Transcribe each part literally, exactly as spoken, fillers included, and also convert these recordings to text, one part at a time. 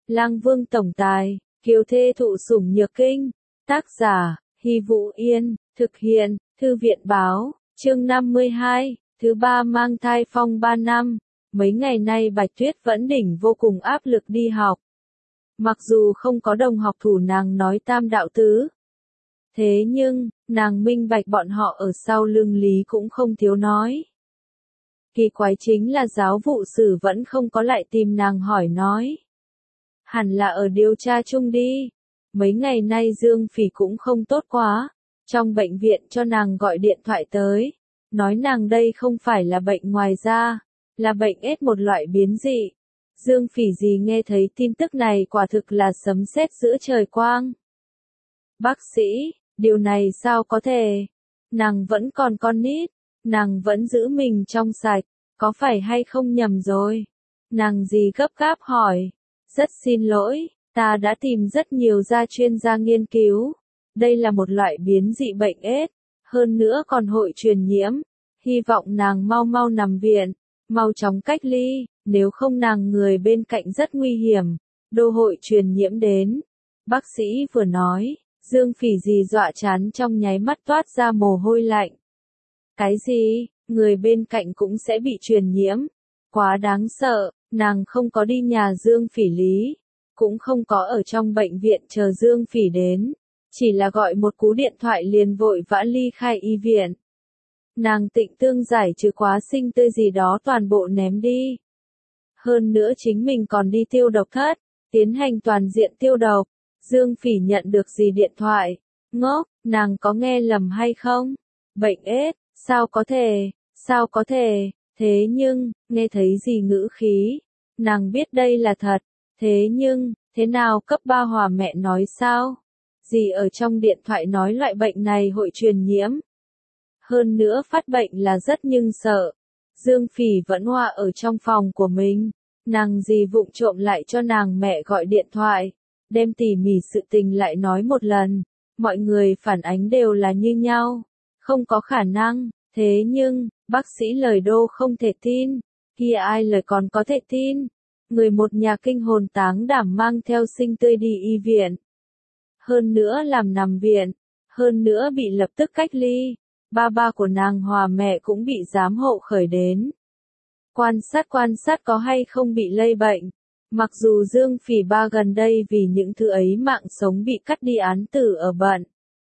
Lang Vương tổng tài, kiều thê thụ sủng nhược kinh. Tác giả, Hy Vũ Yên, thực hiện, Thư viện báo, chương năm mươi hai, thứ ba mang thai phong ba năm. Mấy ngày nay Bạch Tuyết vẫn đỉnh vô cùng áp lực đi học. Mặc dù không có đồng học thủ nàng nói tam đạo tứ. Thế nhưng, nàng minh bạch bọn họ ở sau lưng lý cũng không thiếu nói. Kỳ quái chính là giáo vụ sử vẫn không có lại tìm nàng hỏi nói. Hẳn là ở điều tra chung đi. Mấy ngày nay Dương Phỉ cũng không tốt quá. Trong bệnh viện cho nàng gọi điện thoại tới. Nói nàng đây không phải là bệnh ngoài da, là bệnh ết một loại biến dị. Dương Phỉ gì nghe thấy tin tức này quả thực là sấm sét giữa trời quang. Bác sĩ, điều này sao có thể? Nàng vẫn còn con nít, nàng vẫn giữ mình trong sạch, có phải hay không nhầm rồi? Nàng gì gấp gáp hỏi. Rất xin lỗi, ta đã tìm rất nhiều gia chuyên gia nghiên cứu. Đây là một loại biến dị bệnh ết, hơn nữa còn hội truyền nhiễm. Hy vọng nàng mau mau nằm viện, mau chóng cách ly, nếu không nàng người bên cạnh rất nguy hiểm, đô hội truyền nhiễm đến. Bác sĩ vừa nói, Dương Phỉ gì dọa chán trong nháy mắt toát ra mồ hôi lạnh. Cái gì, người bên cạnh cũng sẽ bị truyền nhiễm? Quá đáng sợ, nàng không có đi nhà Dương Phỉ lý, cũng không có ở trong bệnh viện chờ Dương Phỉ đến, chỉ là gọi một cú điện thoại liền vội vã ly khai y viện. Nàng tịnh tương giải trừ quá sinh tươi gì đó toàn bộ ném đi. Hơn nữa chính mình còn đi tiêu độc thất, tiến hành toàn diện tiêu độc. Dương Phỉ nhận được gì điện thoại? Ngốc, nàng có nghe lầm hay không? Bệnh ết, sao có thể, sao có thể, thế nhưng, nghe thấy gì ngữ khí? Nàng biết đây là thật, thế nhưng, thế nào cấp ba hòa mẹ nói sao? Gì ở trong điện thoại nói loại bệnh này hội truyền nhiễm? Hơn nữa phát bệnh là rất nhưng sợ. Dương Phỉ vẫn hòa ở trong phòng của mình. Nàng gì vụng trộm lại cho nàng mẹ gọi điện thoại. Đem tỉ mỉ sự tình lại nói một lần. Mọi người phản ánh đều là như nhau. Không có khả năng. Thế nhưng, bác sĩ lời đô không thể tin. Kia ai lời còn có thể tin. Người một nhà kinh hồn táng đảm mang theo sinh tươi đi y viện. Hơn nữa làm nằm viện. Hơn nữa bị lập tức cách ly. Ba ba của nàng hòa mẹ cũng bị giám hộ khởi đến. Quan sát quan sát có hay không bị lây bệnh. Mặc dù Dương Phỉ ba gần đây vì những thứ ấy mạng sống bị cắt đi án tử ở bận.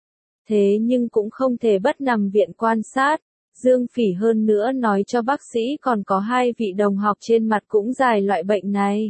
Thế nhưng cũng không thể bất nằm viện quan sát. Dương Phỉ hơn nữa nói cho bác sĩ còn có hai vị đồng học trên mặt cũng dài loại bệnh này.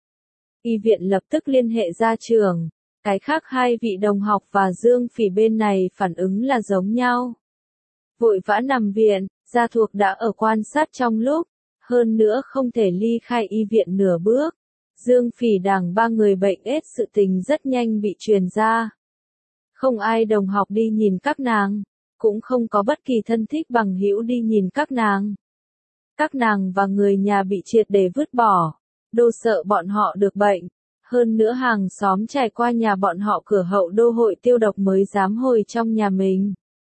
Y viện lập tức liên hệ gia trưởng. Cái khác hai vị đồng học và Dương Phỉ bên này phản ứng là giống nhau. Vội vã nằm viện, gia thuộc đã ở quan sát trong lúc, hơn nữa không thể ly khai y viện nửa bước. Dương Phỉ đảng ba người bệnh ết sự tình rất nhanh bị truyền ra. Không ai đồng học đi nhìn các nàng, cũng không có bất kỳ thân thích bằng hữu đi nhìn các nàng. Các nàng và người nhà bị triệt để vứt bỏ, đô sợ bọn họ được bệnh. Hơn nữa hàng xóm trải qua nhà bọn họ cửa hậu đô hội tiêu độc mới dám hồi trong nhà mình.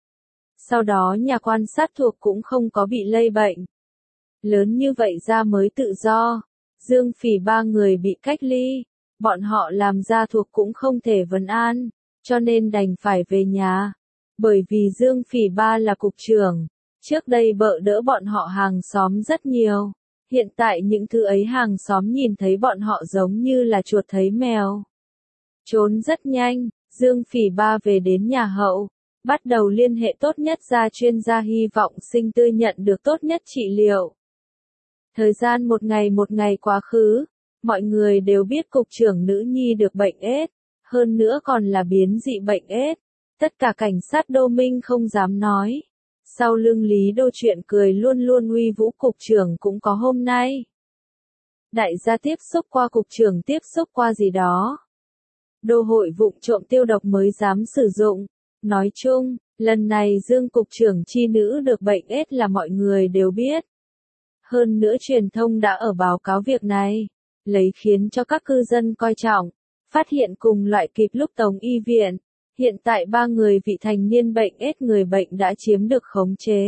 Sau đó nhà quan sát thuộc cũng không có bị lây bệnh. Lớn như vậy ra mới tự do. Dương Phỉ ba người bị cách ly. Bọn họ làm gia thuộc cũng không thể vấn an, cho nên đành phải về nhà. Bởi vì Dương Phỉ ba là cục trưởng. Trước đây bợ đỡ bọn họ hàng xóm rất nhiều. Hiện tại những thứ ấy hàng xóm nhìn thấy bọn họ giống như là chuột thấy mèo. Trốn rất nhanh, Dương Phỉ ba về đến nhà hậu. Bắt đầu liên hệ tốt nhất gia chuyên gia hy vọng sinh tươi nhận được tốt nhất trị liệu. Thời gian một ngày một ngày quá khứ, mọi người đều biết cục trưởng nữ nhi được bệnh ết, hơn nữa còn là biến dị bệnh ết. Tất cả cảnh sát đô minh không dám nói. Sau lưng Lý Đô chuyện cười luôn luôn uy vũ cục trưởng cũng có hôm nay. Đại gia tiếp xúc qua cục trưởng tiếp xúc qua gì đó. Đô hội vụng trộm tiêu độc mới dám sử dụng. Nói chung, lần này Dương cục trưởng chi nữ được bệnh ết là mọi người đều biết. Hơn nữa truyền thông đã ở báo cáo việc này, lấy khiến cho các cư dân coi trọng, phát hiện cùng loại kịp lúc tống y viện. Hiện tại ba người vị thành niên bệnh ết người bệnh đã chiếm được khống chế.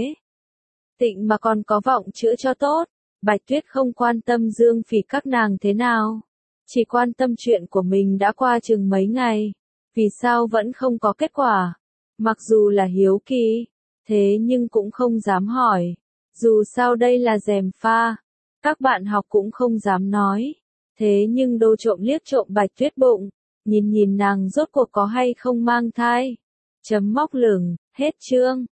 Tịnh mà còn có vọng chữa cho tốt, Bạch Tuyết không quan tâm Dương Phỉ các nàng thế nào. chỉ quan tâm chuyện của mình đã qua chừng mấy ngày, vì sao vẫn không có kết quả. Mặc dù là hiếu kỳ, thế nhưng cũng không dám hỏi, dù sao đây là gièm pha. Các bạn học cũng không dám nói, thế nhưng Đô trộm liếc trộm Bạch Tuyết bụng, nhìn nhìn nàng rốt cuộc có hay không mang thai. Chấm móc lửng, hết chương.